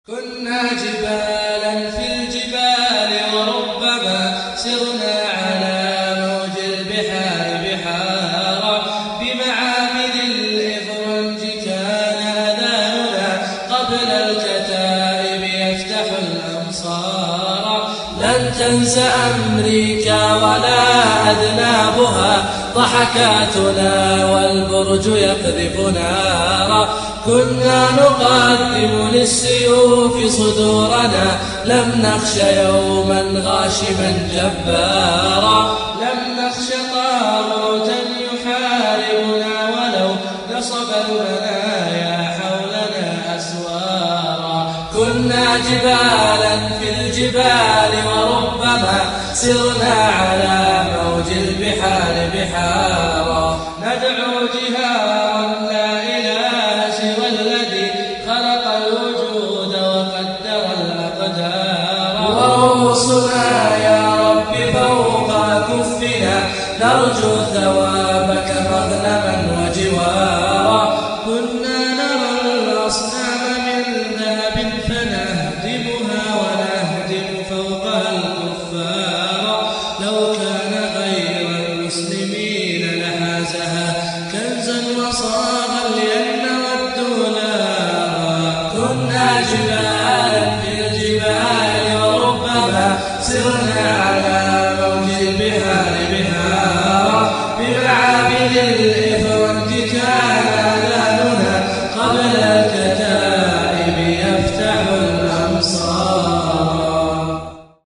كنا جبالا في الجبال وربما سرنا على موج البحار بحارا بمعابد الإفرنج كان أذاننا قبل الكتائب يفتح الأمصار. لن تنس أمريكا ولا أذنابها ضحكاتنا والبرج يقذف نارا. كنا نقدم للسيوف صدورنا لم نخش يوما غاشما جبارا. لم نخش طاغوتا يحاربنا ولو نصب المنايا حولنا أسوارا. كنا جبالا في الجبال وربما سرنا على موج البحار بحارا. ندعو جهارا لا إله سوى الذي خلق الوجود وقدر الأقدار. ورؤوسنا يا رب فوق كفنا نرجو ثوابك مغنما وجوارا. كنا نرى الأصنام من ذهب فنهدمها ونهدم فوقها الكفار. لو كان غير المسلمين لحازها كنزا وصاغا لأن والدولار. كنا جبالا